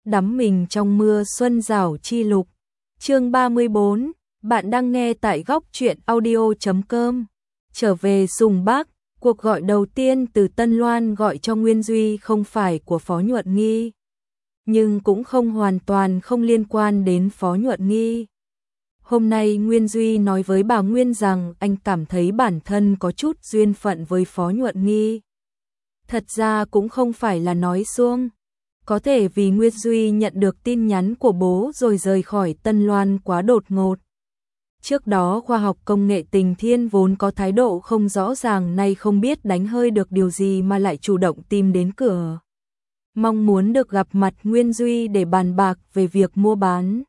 đắm mình trong mưa xuân rảo chi lục. Chương 34, bạn đang nghe tại góc truyện audio.com. Trở về Sùng Bắc, cuộc gọi đầu tiên từ Tân Loan gọi cho Nguyên Duy không phải của Phó Nhuận Nghi, nhưng cũng không hoàn toàn không liên quan đến Phó Nhuận Nghi. Hôm nay Nguyên Duy nói với bà Nguyên rằng anh cảm thấy bản thân có chút duyên phận với Phó Nhuận Nghi. Thật ra cũng không phải là nói suông. Có thể vì Nguyên Duy nhận được tin nhắn của bố rồi rời khỏi Tân Loan quá đột ngột. Trước đó khoa học công nghệ Tình Thiên vốn có thái độ không rõ ràng, nay không biết đánh hơi được điều gì mà lại chủ động tìm đến cửa. Mong muốn được gặp mặt Nguyên Duy để bàn bạc về việc mua bán.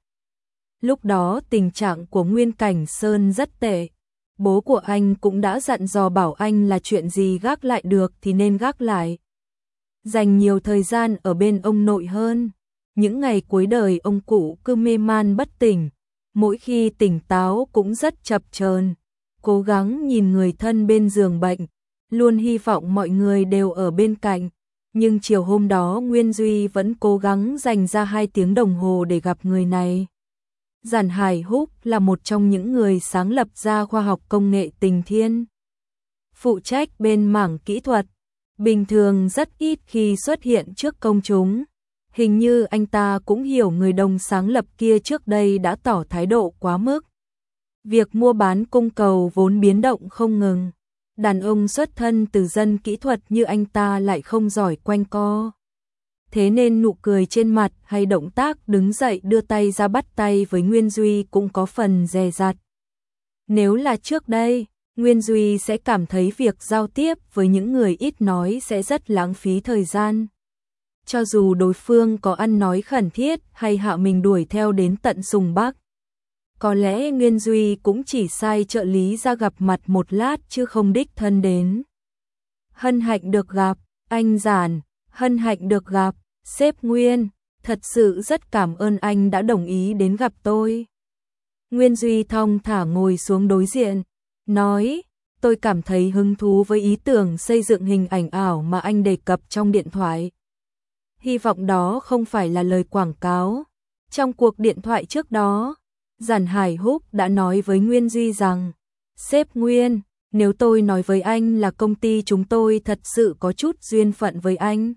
Lúc đó tình trạng của Nguyên Cảnh Sơn rất tệ. Bố của anh cũng đã dặn dò bảo anh là chuyện gì gác lại được thì nên gác lại. Dành nhiều thời gian ở bên ông nội hơn. Những ngày cuối đời ông cụ cứ mê man bất tỉnh. Mỗi khi tỉnh táo cũng rất chập chờn, cố gắng nhìn người thân bên giường bệnh, luôn hy vọng mọi người đều ở bên cạnh. Nhưng chiều hôm đó Nguyên Duy vẫn cố gắng dành ra 2 tiếng đồng hồ để gặp người này. Giản Hải Húc là một trong những người sáng lập ra khoa học công nghệ Tình Thiên. Phụ trách bên mảng kỹ thuật, bình thường rất ít khi xuất hiện trước công chúng. Hình như anh ta cũng hiểu người đồng sáng lập kia trước đây đã tỏ thái độ quá mức. Việc mua bán cung cầu vốn biến động không ngừng. Đàn ông xuất thân từ dân kỹ thuật như anh ta lại không giỏi quanh co. Thế nên nụ cười trên mặt hay động tác đứng dậy đưa tay ra bắt tay với Nguyên Duy cũng có phần dè dặt. Nếu là trước đây, Nguyên Duy sẽ cảm thấy việc giao tiếp với những người ít nói sẽ rất lãng phí thời gian. Cho dù đối phương có ăn nói khẩn thiết hay hạ mình đuổi theo đến tận Sùng Bắc. Có lẽ Nguyên Duy cũng chỉ sai trợ lý ra gặp mặt một lát chứ không đích thân đến. Hân hạnh được gặp, anh Giản, hân hạnh được gặp, sếp Nguyên, thật sự rất cảm ơn anh đã đồng ý đến gặp tôi. Nguyên Duy thong thả ngồi xuống đối diện, nói, tôi cảm thấy hứng thú với ý tưởng xây dựng hình ảnh ảo mà anh đề cập trong điện thoại. Hy vọng đó không phải là lời quảng cáo. Trong cuộc điện thoại trước đó, Giản Hải Húc đã nói với Nguyên Duy rằng, sếp Nguyên, nếu tôi nói với anh là công ty chúng tôi thật sự có chút duyên phận với anh,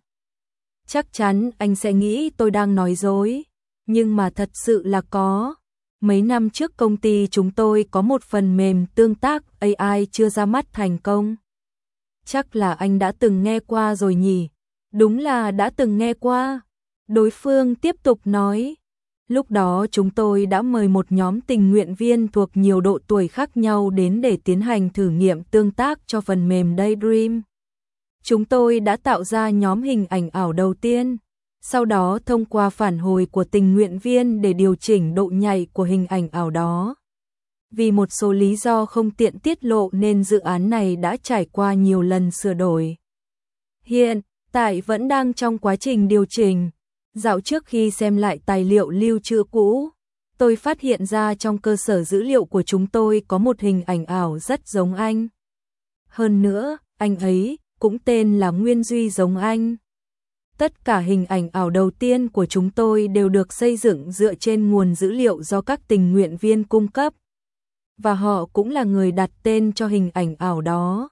chắc chắn anh sẽ nghĩ tôi đang nói dối, nhưng mà thật sự là có. Mấy năm trước công ty chúng tôi có một phần mềm tương tác AI chưa ra mắt thành công. Chắc là anh đã từng nghe qua rồi nhỉ? Đúng là đã từng nghe qua. Đối phương tiếp tục nói, lúc đó chúng tôi đã mời một nhóm tình nguyện viên thuộc nhiều độ tuổi khác nhau đến để tiến hành thử nghiệm tương tác cho phần mềm Daydream. Chúng tôi đã tạo ra nhóm hình ảnh ảo đầu tiên, sau đó thông qua phản hồi của tình nguyện viên để điều chỉnh độ nhạy của hình ảnh ảo đó. Vì một số lý do không tiện tiết lộ nên dự án này đã trải qua nhiều lần sửa đổi. Hiện tại vẫn đang trong quá trình điều chỉnh. Dạo trước khi xem lại tài liệu lưu trữ cũ, tôi phát hiện ra trong cơ sở dữ liệu của chúng tôi có một hình ảnh ảo rất giống anh. Hơn nữa, anh ấy cũng tên là Nguyên Duy giống anh. Tất cả hình ảnh ảo đầu tiên của chúng tôi đều được xây dựng dựa trên nguồn dữ liệu do các tình nguyện viên cung cấp. Và họ cũng là người đặt tên cho hình ảnh ảo đó.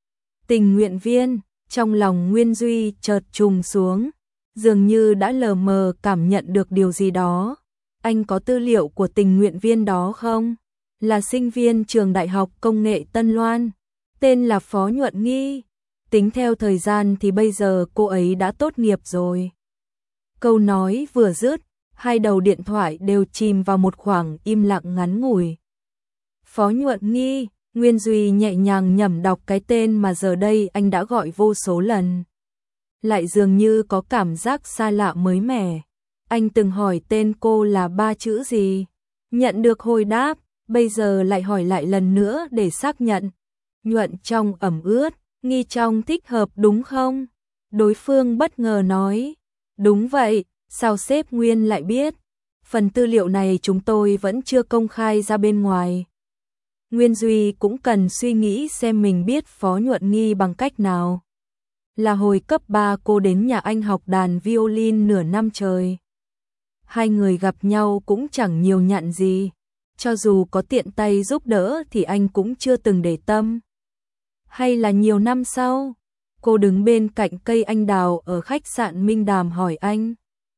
Tình nguyện viên, trong lòng Nguyên Duy chợt trùng xuống, dường như đã lờ mờ cảm nhận được điều gì đó. Anh có tư liệu của tình nguyện viên đó không? Là sinh viên trường Đại học Công nghệ Tân Loan, tên là Phó Nhuận Nghi. Tính theo thời gian thì bây giờ cô ấy đã tốt nghiệp rồi. Câu nói vừa dứt, 2 đầu điện thoại đều chìm vào một khoảng im lặng ngắn ngủi. Phó Nhuận Nghi, Nguyên Duy nhẹ nhàng nhẩm đọc cái tên mà giờ đây anh đã gọi vô số lần. Lại dường như có cảm giác xa lạ mới mẻ. Anh từng hỏi tên cô là 3 chữ gì? Nhận được hồi đáp, bây giờ lại hỏi lại lần nữa để xác nhận. Nhuận trong ẩm ướt, Nghi trong thích hợp đúng không? Đối phương bất ngờ nói, đúng vậy, sao sếp Nguyên lại biết? Phần tư liệu này chúng tôi vẫn chưa công khai ra bên ngoài. Nguyên Duy cũng cần suy nghĩ xem mình biết Phó Nhuận Nghi bằng cách nào. Là hồi cấp 3 cô đến nhà anh học đàn violin nửa năm trời. Hai người gặp nhau cũng chẳng nhiều nhặn gì, cho dù có tiện tay giúp đỡ thì anh cũng chưa từng để tâm. Hay là nhiều năm sau, cô đứng bên cạnh cây anh đào ở khách sạn Minh Đàm hỏi anh.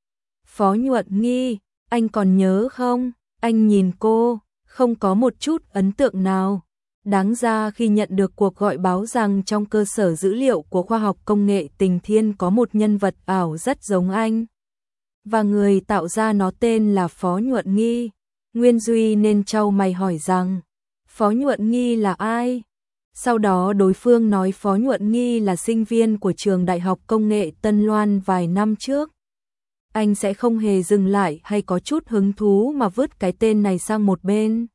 Phó Nhuận Nghi, anh còn nhớ không? Anh nhìn cô, không có một chút ấn tượng nào. Đáng ra khi nhận được cuộc gọi báo rằng trong cơ sở dữ liệu của khoa học công nghệ Tình Thiên có một nhân vật ảo rất giống anh. Và người tạo ra nó tên là Phó Nhuận Nghi. Nguyên Duy nên chau mày hỏi rằng, Phó Nhuận Nghi là ai? Sau đó đối phương nói Phó Nhuận Nghi là sinh viên của trường Đại học Công nghệ Tân Loan vài năm trước. Anh sẽ không hề dừng lại hay có chút hứng thú mà vứt cái tên này sang một bên.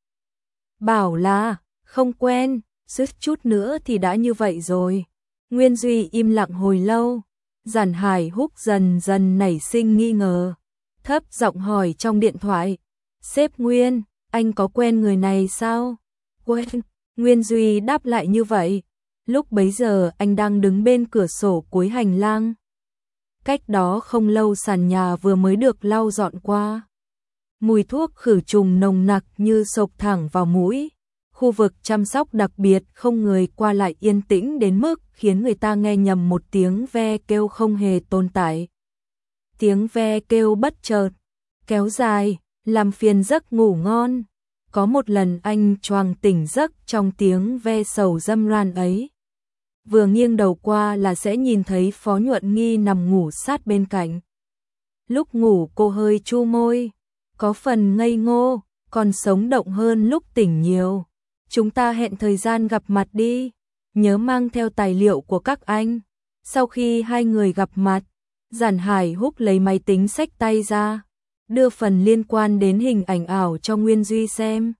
Bảo là, không quen, suýt chút nữa thì đã như vậy rồi. Nguyên Duy im lặng hồi lâu, Giản Hải Húc dần dần nảy sinh nghi ngờ. Thấp giọng hỏi trong điện thoại, sếp Nguyên, anh có quen người này sao? Quen, Nguyên Duy đáp lại như vậy. Lúc bấy giờ anh đang đứng bên cửa sổ cuối hành lang. Cách đó không lâu sàn nhà vừa mới được lau dọn qua. Mùi thuốc khử trùng nồng nặc như xộc thẳng vào mũi. Khu vực chăm sóc đặc biệt không người qua lại yên tĩnh đến mức khiến người ta nghe nhầm một tiếng ve kêu không hề tồn tại. Tiếng ve kêu bất chợt, kéo dài, làm phiền giấc ngủ ngon. Có một lần anh choàng tỉnh giấc trong tiếng ve sầu râm ran ấy. Vừa nghiêng đầu qua là sẽ nhìn thấy Phó Nhuận Nghi nằm ngủ sát bên cạnh. Lúc ngủ cô hơi chu môi, có phần ngây ngô, còn sống động hơn lúc tỉnh nhiều. Chúng ta hẹn thời gian gặp mặt đi, nhớ mang theo tài liệu của các anh. Sau khi hai người gặp mặt, Giản Hải Húc lấy máy tính xách tay ra, đưa phần liên quan đến hình ảnh ảo cho Nguyên Duy xem.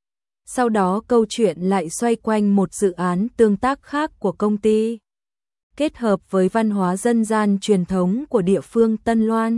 Sau đó câu chuyện lại xoay quanh một dự án tương tác khác của công ty, kết hợp với văn hóa dân gian truyền thống của địa phương Tân Loan.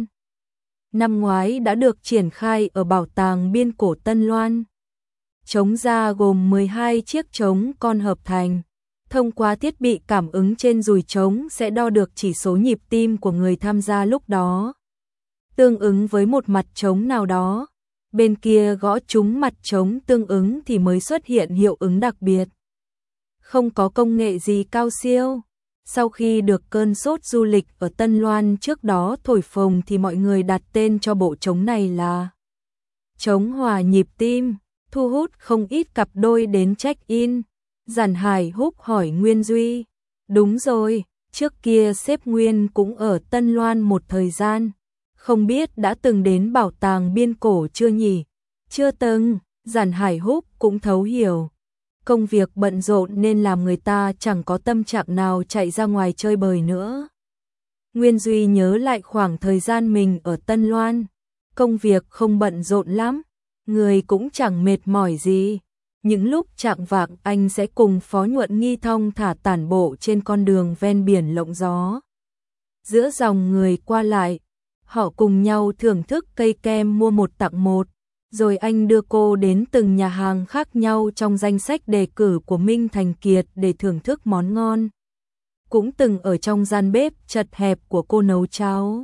Năm ngoái đã được triển khai ở Bảo tàng Biên cổ Tân Loan. Trống da gồm 12 chiếc trống con hợp thành. Thông qua thiết bị cảm ứng trên dùi trống sẽ đo được chỉ số nhịp tim của người tham gia lúc đó. Tương ứng với một mặt trống nào đó, bên kia gõ trúng mặt trống tương ứng thì mới xuất hiện hiệu ứng đặc biệt. Không có công nghệ gì cao siêu. Sau khi được cơn sốt du lịch ở Tân Loan trước đó thổi phồng thì mọi người đặt tên cho bộ trống này là trống hòa nhịp tim, thu hút không ít cặp đôi đến check-in. Giản Hải Húc hỏi Nguyên Duy, đúng rồi, trước kia sếp Nguyên cũng ở Tân Loan một thời gian, không biết đã từng đến bảo tàng biên cổ chưa nhỉ? Chưa từng, Giản Hải Húc cũng thấu hiểu. Công việc bận rộn nên làm người ta chẳng có tâm trạng nào chạy ra ngoài chơi bời nữa. Nguyên Duy nhớ lại khoảng thời gian mình ở Tân Loan, công việc không bận rộn lắm, người cũng chẳng mệt mỏi gì. Những lúc chạng vạng anh sẽ cùng Phó Nhuận Nghi thong thả tản bộ trên con đường ven biển lộng gió. Giữa dòng người qua lại, họ cùng nhau thưởng thức cây kem mua một tặng một, rồi anh đưa cô đến từng nhà hàng khác nhau trong danh sách đề cử của Minh Thành Kiệt để thưởng thức món ngon. Cũng từng ở trong gian bếp chật hẹp của cô nấu cháo,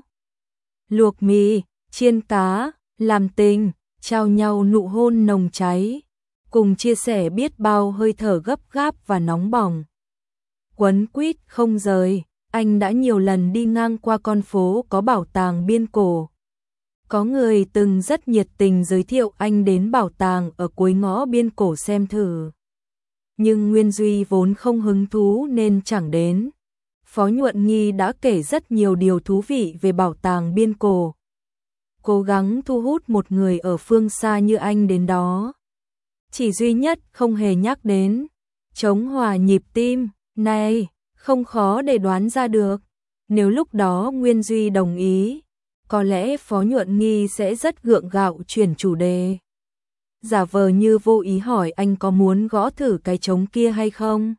luộc mì, chiên cá, làm tình, trao nhau nụ hôn nồng cháy, cùng chia sẻ biết bao hơi thở gấp gáp và nóng bỏng. Quấn quýt không rời, anh đã nhiều lần đi ngang qua con phố có bảo tàng biên cổ. Có người từng rất nhiệt tình giới thiệu anh đến bảo tàng ở cuối ngõ biên cổ xem thử. Nhưng Nguyên Duy vốn không hứng thú nên chẳng đến. Phó Nhuận Nghi đã kể rất nhiều điều thú vị về bảo tàng biên cổ. Cố gắng thu hút một người ở phương xa như anh đến đó. Chỉ duy nhất không hề nhắc đến trống hòa nhịp tim, này, không khó để đoán ra được. Nếu lúc đó Nguyên Duy đồng ý, có lẽ Phó Nhuận Nghi sẽ rất gượng gạo chuyển chủ đề. Giả vờ như vô ý hỏi anh có muốn gõ thử cái trống kia hay không.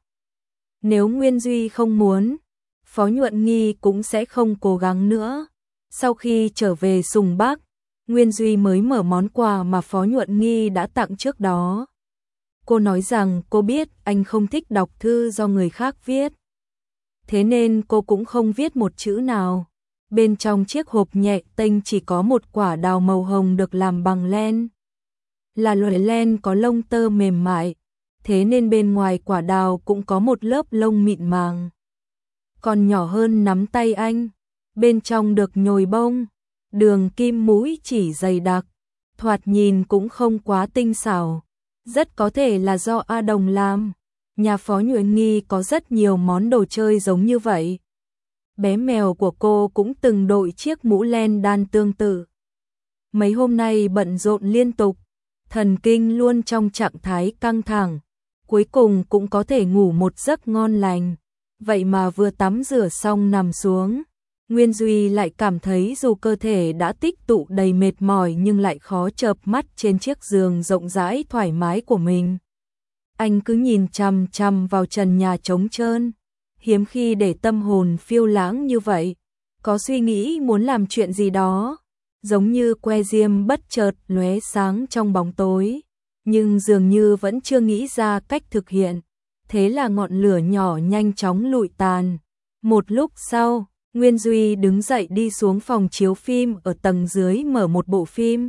Nếu Nguyên Duy không muốn, Phó Nhuận Nghi cũng sẽ không cố gắng nữa. Sau khi trở về Sùng Bắc, Nguyên Duy mới mở món quà mà Phó Nhuận Nghi đã tặng trước đó. Cô nói rằng cô biết anh không thích đọc thư do người khác viết. Thế nên cô cũng không viết một chữ nào. Bên trong chiếc hộp nhẹ tênh chỉ có một quả đào màu hồng được làm bằng len. Là loại len có lông tơ mềm mại, thế nên bên ngoài quả đào cũng có một lớp lông mịn màng. Còn nhỏ hơn nắm tay anh, bên trong được nhồi bông, đường kim mũi chỉ dày đặc, thoạt nhìn cũng không quá tinh xảo. Rất có thể là do A Đồng làm. Nhà Phó Nhuận Nghi có rất nhiều món đồ chơi giống như vậy. Bé mèo của cô cũng từng đội chiếc mũ len đan tương tự. Mấy hôm nay bận rộn liên tục, thần kinh luôn trong trạng thái căng thẳng, cuối cùng cũng có thể ngủ một giấc ngon lành. Vậy mà vừa tắm rửa xong nằm xuống, Nguyên Duy lại cảm thấy dù cơ thể đã tích tụ đầy mệt mỏi nhưng lại khó chợp mắt trên chiếc giường rộng rãi thoải mái của mình. Anh cứ nhìn chằm chằm vào trần nhà trống trơn, hiếm khi để tâm hồn phiêu lãng như vậy, có suy nghĩ muốn làm chuyện gì đó, giống như que diêm bất chợt lóe sáng trong bóng tối, nhưng dường như vẫn chưa nghĩ ra cách thực hiện. Thế là ngọn lửa nhỏ nhanh chóng lụi tàn. Một lúc sau, Nguyên Duy đứng dậy đi xuống phòng chiếu phim ở tầng dưới mở một bộ phim.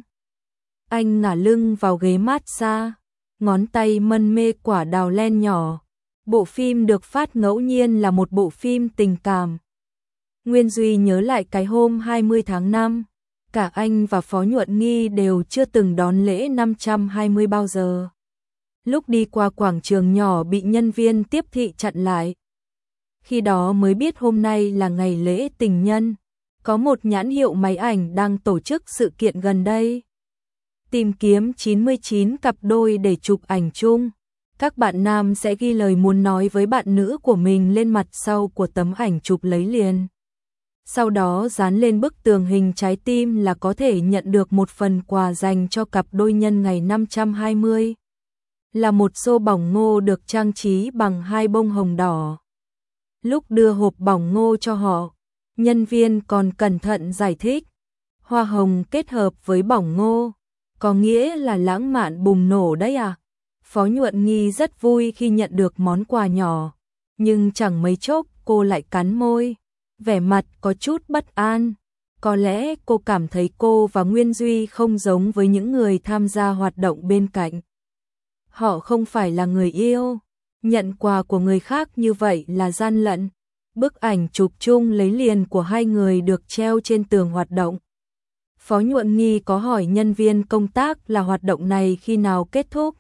Anh ngả lưng vào ghế massage, ngón tay mân mê quả đào len nhỏ. Bộ phim được phát ngẫu nhiên là một bộ phim tình cảm. Nguyên Duy nhớ lại cái hôm 20 tháng 5, cả anh và Phó Nhuận Nghi đều chưa từng đón lễ 520 bao giờ. Lúc đi qua quảng trường nhỏ bị nhân viên tiếp thị chặn lại. Khi đó mới biết hôm nay là ngày lễ tình nhân, có một nhãn hiệu máy ảnh đang tổ chức sự kiện gần đây. Tìm kiếm 99 cặp đôi để chụp ảnh chung. Các bạn nam sẽ ghi lời muốn nói với bạn nữ của mình lên mặt sau của tấm ảnh chụp lấy liền. Sau đó dán lên bức tường hình trái tim là có thể nhận được một phần quà dành cho cặp đôi nhân ngày 520. Là một xô bỏng ngô được trang trí bằng 2 bông hồng đỏ. Lúc đưa hộp bỏng ngô cho họ, nhân viên còn cẩn thận giải thích. Hoa hồng kết hợp với bỏng ngô, có nghĩa là lãng mạn bùng nổ đấy à? Phó Nhuận Nghi rất vui khi nhận được món quà nhỏ, nhưng chẳng mấy chốc cô lại cắn môi, vẻ mặt có chút bất an. Có lẽ cô cảm thấy cô và Nguyên Duy không giống với những người tham gia hoạt động bên cạnh. Họ không phải là người yêu, nhận quà của người khác như vậy là gian lận. Bức ảnh chụp chung lấy liền của hai người được treo trên tường hoạt động. Phó Nhuận Nghi có hỏi nhân viên công tác là hoạt động này khi nào kết thúc.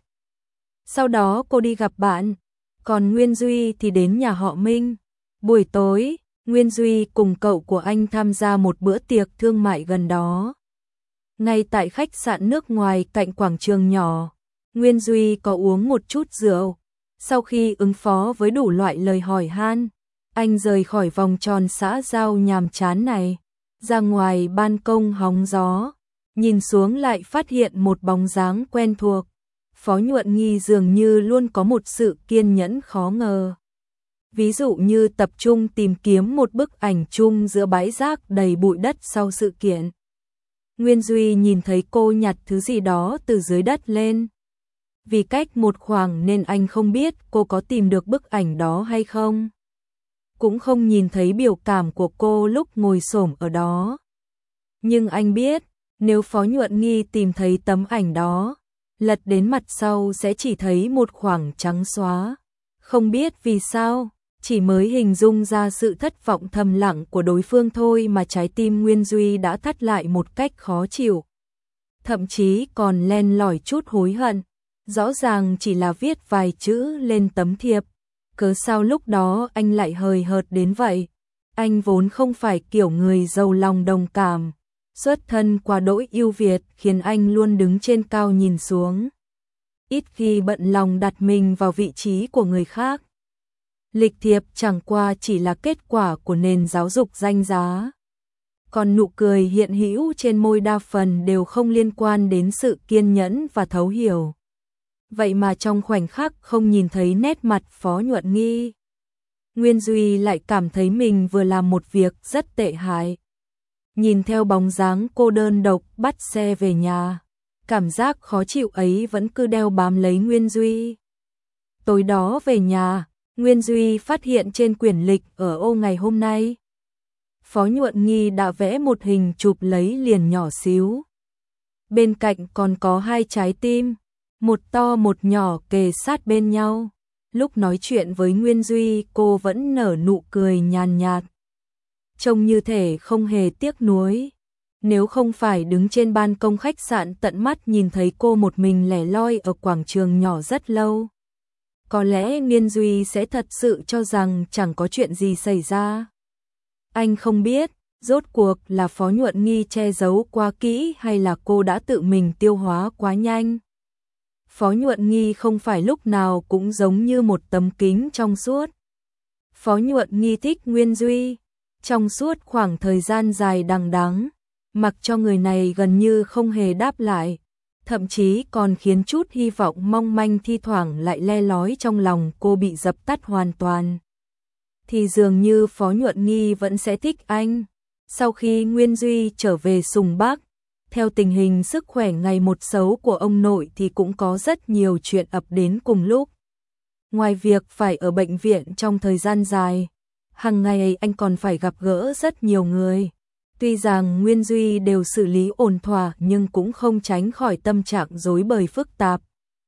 Sau đó cô đi gặp bạn, còn Nguyên Duy thì đến nhà họ Minh. Buổi tối, Nguyên Duy cùng cậu của anh tham gia một bữa tiệc thương mại gần đó. Ngay tại khách sạn nước ngoài cạnh quảng trường nhỏ, Nguyên Duy có uống một chút rượu. Sau khi ứng phó với đủ loại lời hỏi han, anh rời khỏi vòng tròn xã giao nhàm chán này, ra ngoài ban công hóng gió, nhìn xuống lại phát hiện một bóng dáng quen thuộc. Phó Nhuận Nghi dường như luôn có một sự kiên nhẫn khó ngờ. Ví dụ như tập trung tìm kiếm một bức ảnh chung giữa bãi rác đầy bụi đất sau sự kiện. Nguyên Duy nhìn thấy cô nhặt thứ gì đó từ dưới đất lên. Vì cách một khoảng nên anh không biết cô có tìm được bức ảnh đó hay không. Cũng không nhìn thấy biểu cảm của cô lúc ngồi xổm ở đó. Nhưng anh biết, nếu Phó Nhuận Nghi tìm thấy tấm ảnh đó, lật đến mặt sau sẽ chỉ thấy một khoảng trắng xóa. Không biết vì sao, chỉ mới hình dung ra sự thất vọng thầm lặng của đối phương thôi mà trái tim Nguyên Duy đã thắt lại một cách khó chịu. Thậm chí còn len lỏi chút hối hận. Rõ ràng chỉ là viết vài chữ lên tấm thiệp. Cớ sao lúc đó anh lại hời hợt đến vậy? Anh vốn không phải kiểu người giàu lòng đồng cảm. Xuất thân quá đỗi ưu việt khiến anh luôn đứng trên cao nhìn xuống. Ít khi bận lòng đặt mình vào vị trí của người khác. Lịch thiệp chẳng qua chỉ là kết quả của nền giáo dục danh giá. Còn nụ cười hiện hữu trên môi đa phần đều không liên quan đến sự kiên nhẫn và thấu hiểu. Vậy mà trong khoảnh khắc không nhìn thấy nét mặt Phó Nhuận Nghi, Nguyên Duy lại cảm thấy mình vừa làm một việc rất tệ hại. Nhìn theo bóng dáng cô đơn độc bắt xe về nhà, cảm giác khó chịu ấy vẫn cứ đeo bám lấy Nguyên Duy. Tối đó về nhà, Nguyên Duy phát hiện trên quyển lịch ở ô ngày hôm nay. Phó Nhuận Nghi đã vẽ một hình chụp lấy liền nhỏ xíu. Bên cạnh còn có hai trái tim, một to một nhỏ kề sát bên nhau. Lúc nói chuyện với Nguyên Duy cô vẫn nở nụ cười nhàn nhạt. Trông như thể không hề tiếc nuối. Nếu không phải đứng trên ban công khách sạn tận mắt nhìn thấy cô một mình lẻ loi ở quảng trường nhỏ rất lâu, có lẽ Nguyên Duy sẽ thật sự cho rằng chẳng có chuyện gì xảy ra. Anh không biết, rốt cuộc là Phó Nhuận Nghi che giấu quá kỹ hay là cô đã tự mình tiêu hóa quá nhanh. Phó Nhuận Nghi không phải lúc nào cũng giống như một tấm kính trong suốt. Phó Nhuận Nghi thích Nguyên Duy. Trong suốt khoảng thời gian dài đằng đẵng, mặc cho người này gần như không hề đáp lại, thậm chí còn khiến chút hy vọng mong manh thi thoảng lại le lói trong lòng cô bị dập tắt hoàn toàn. Thì dường như Phó Nhuận Nghi vẫn sẽ thích anh. Sau khi Nguyên Duy trở về Sùng Bắc, theo tình hình sức khỏe ngày một xấu của ông nội thì cũng có rất nhiều chuyện ập đến cùng lúc. Ngoài việc phải ở bệnh viện trong thời gian dài, hàng ngày anh còn phải gặp gỡ rất nhiều người. Tuy rằng Nguyên Duy đều xử lý ổn thỏa nhưng cũng không tránh khỏi tâm trạng rối bời phức tạp.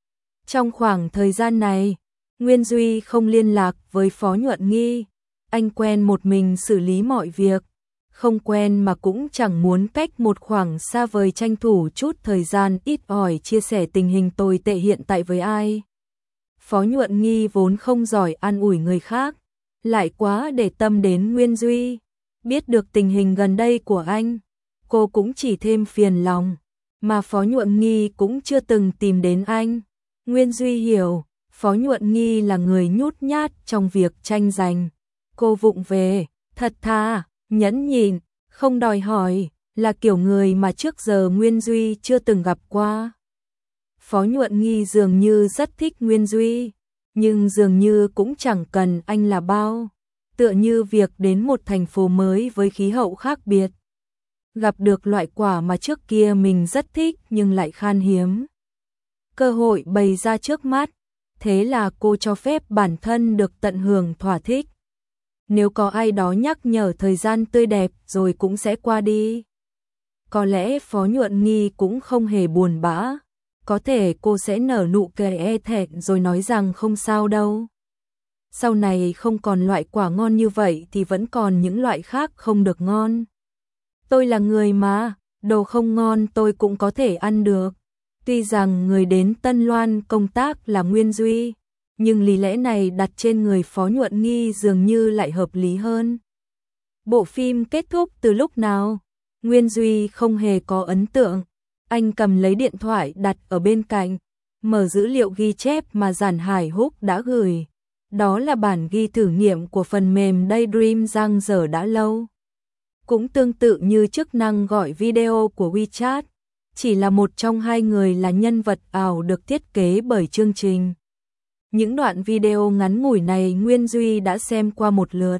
Trong khoảng thời gian này, Nguyên Duy không liên lạc với Phó Nhuận Nghi. Anh quen một mình xử lý mọi việc. Không quen mà cũng chẳng muốn cách một khoảng xa vời tranh thủ chút thời gian ít ỏi chia sẻ tình hình tồi tệ hiện tại với ai. Phó Nhuận Nghi vốn không giỏi an ủi người khác, lại quá để tâm đến Nguyên Duy. Biết được tình hình gần đây của anh, cô cũng chỉ thêm phiền lòng, mà Phó Nhuận Nghi cũng chưa từng tìm đến anh. Nguyên Duy hiểu, Phó Nhuận Nghi là người nhút nhát trong việc tranh giành. Cô vụng về, thật thà, nhẫn nhịn, không đòi hỏi, là kiểu người mà trước giờ Nguyên Duy chưa từng gặp qua. Phó Nhuận Nghi dường như rất thích Nguyên Duy, nhưng dường như cũng chẳng cần anh là bao. Tựa như việc đến một thành phố mới với khí hậu khác biệt, gặp được loại quả mà trước kia mình rất thích nhưng lại khan hiếm. Cơ hội bày ra trước mắt, thế là cô cho phép bản thân được tận hưởng thỏa thích. Nếu có ai đó nhắc nhở thời gian tươi đẹp rồi cũng sẽ qua đi. Có lẽ Phó Nhuận Nghi cũng không hề buồn bã. Có thể cô sẽ nở nụ cười e thẹn rồi nói rằng không sao đâu. Sau này không còn loại quả ngon như vậy thì vẫn còn những loại khác không được ngon. Tôi là người mà, đồ không ngon tôi cũng có thể ăn được. Tuy rằng người đến Tân Loan công tác là Nguyên Duy, nhưng lý lẽ này đặt trên người Phó Nhuận Nghi dường như lại hợp lý hơn. Bộ phim kết thúc từ lúc nào? Nguyên Duy không hề có ấn tượng. Anh cầm lấy điện thoại đặt ở bên cạnh, mở dữ liệu ghi chép mà Giản Hải Húc đã gửi. Đó là bản ghi thử nghiệm của phần mềm Daydream dang dở đã lâu. Cũng tương tự như chức năng gọi video của WeChat, chỉ là một trong hai người là nhân vật ảo được thiết kế bởi chương trình. Những đoạn video ngắn ngủi này Nguyên Duy đã xem qua một lượt.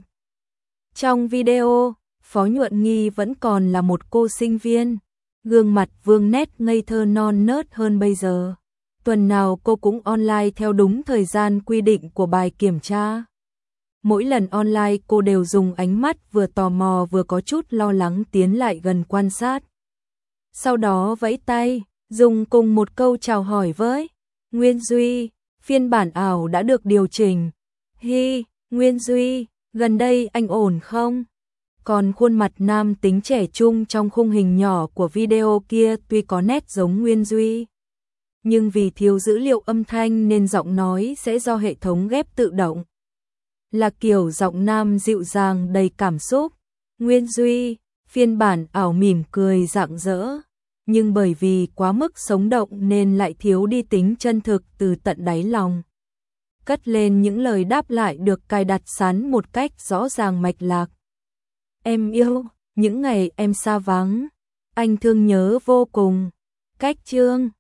Trong video, Phó Nhuận Nghi vẫn còn là một cô sinh viên, gương mặt vương nét ngây thơ non nớt hơn bây giờ. Tuần nào cô cũng online theo đúng thời gian quy định của bài kiểm tra. Mỗi lần online cô đều dùng ánh mắt vừa tò mò vừa có chút lo lắng tiến lại gần quan sát. Sau đó vẫy tay, dùng cùng một câu chào hỏi với Nguyên Duy, phiên bản ảo đã được điều chỉnh. Hi, Nguyên Duy, gần đây anh ổn không? Còn khuôn mặt nam tính trẻ trung trong khung hình nhỏ của video kia tuy có nét giống Nguyên Duy, nhưng vì thiếu dữ liệu âm thanh nên giọng nói sẽ do hệ thống ghép tự động. Là kiểu giọng nam dịu dàng đầy cảm xúc. Nguyên Duy, phiên bản ảo mỉm cười rạng rỡ, nhưng bởi vì quá mức sống động nên lại thiếu đi tính chân thực từ tận đáy lòng. Cất lên những lời đáp lại được cài đặt sẵn một cách rõ ràng mạch lạc. Em yêu, những ngày em xa vắng, anh thương nhớ vô cùng. Cách chương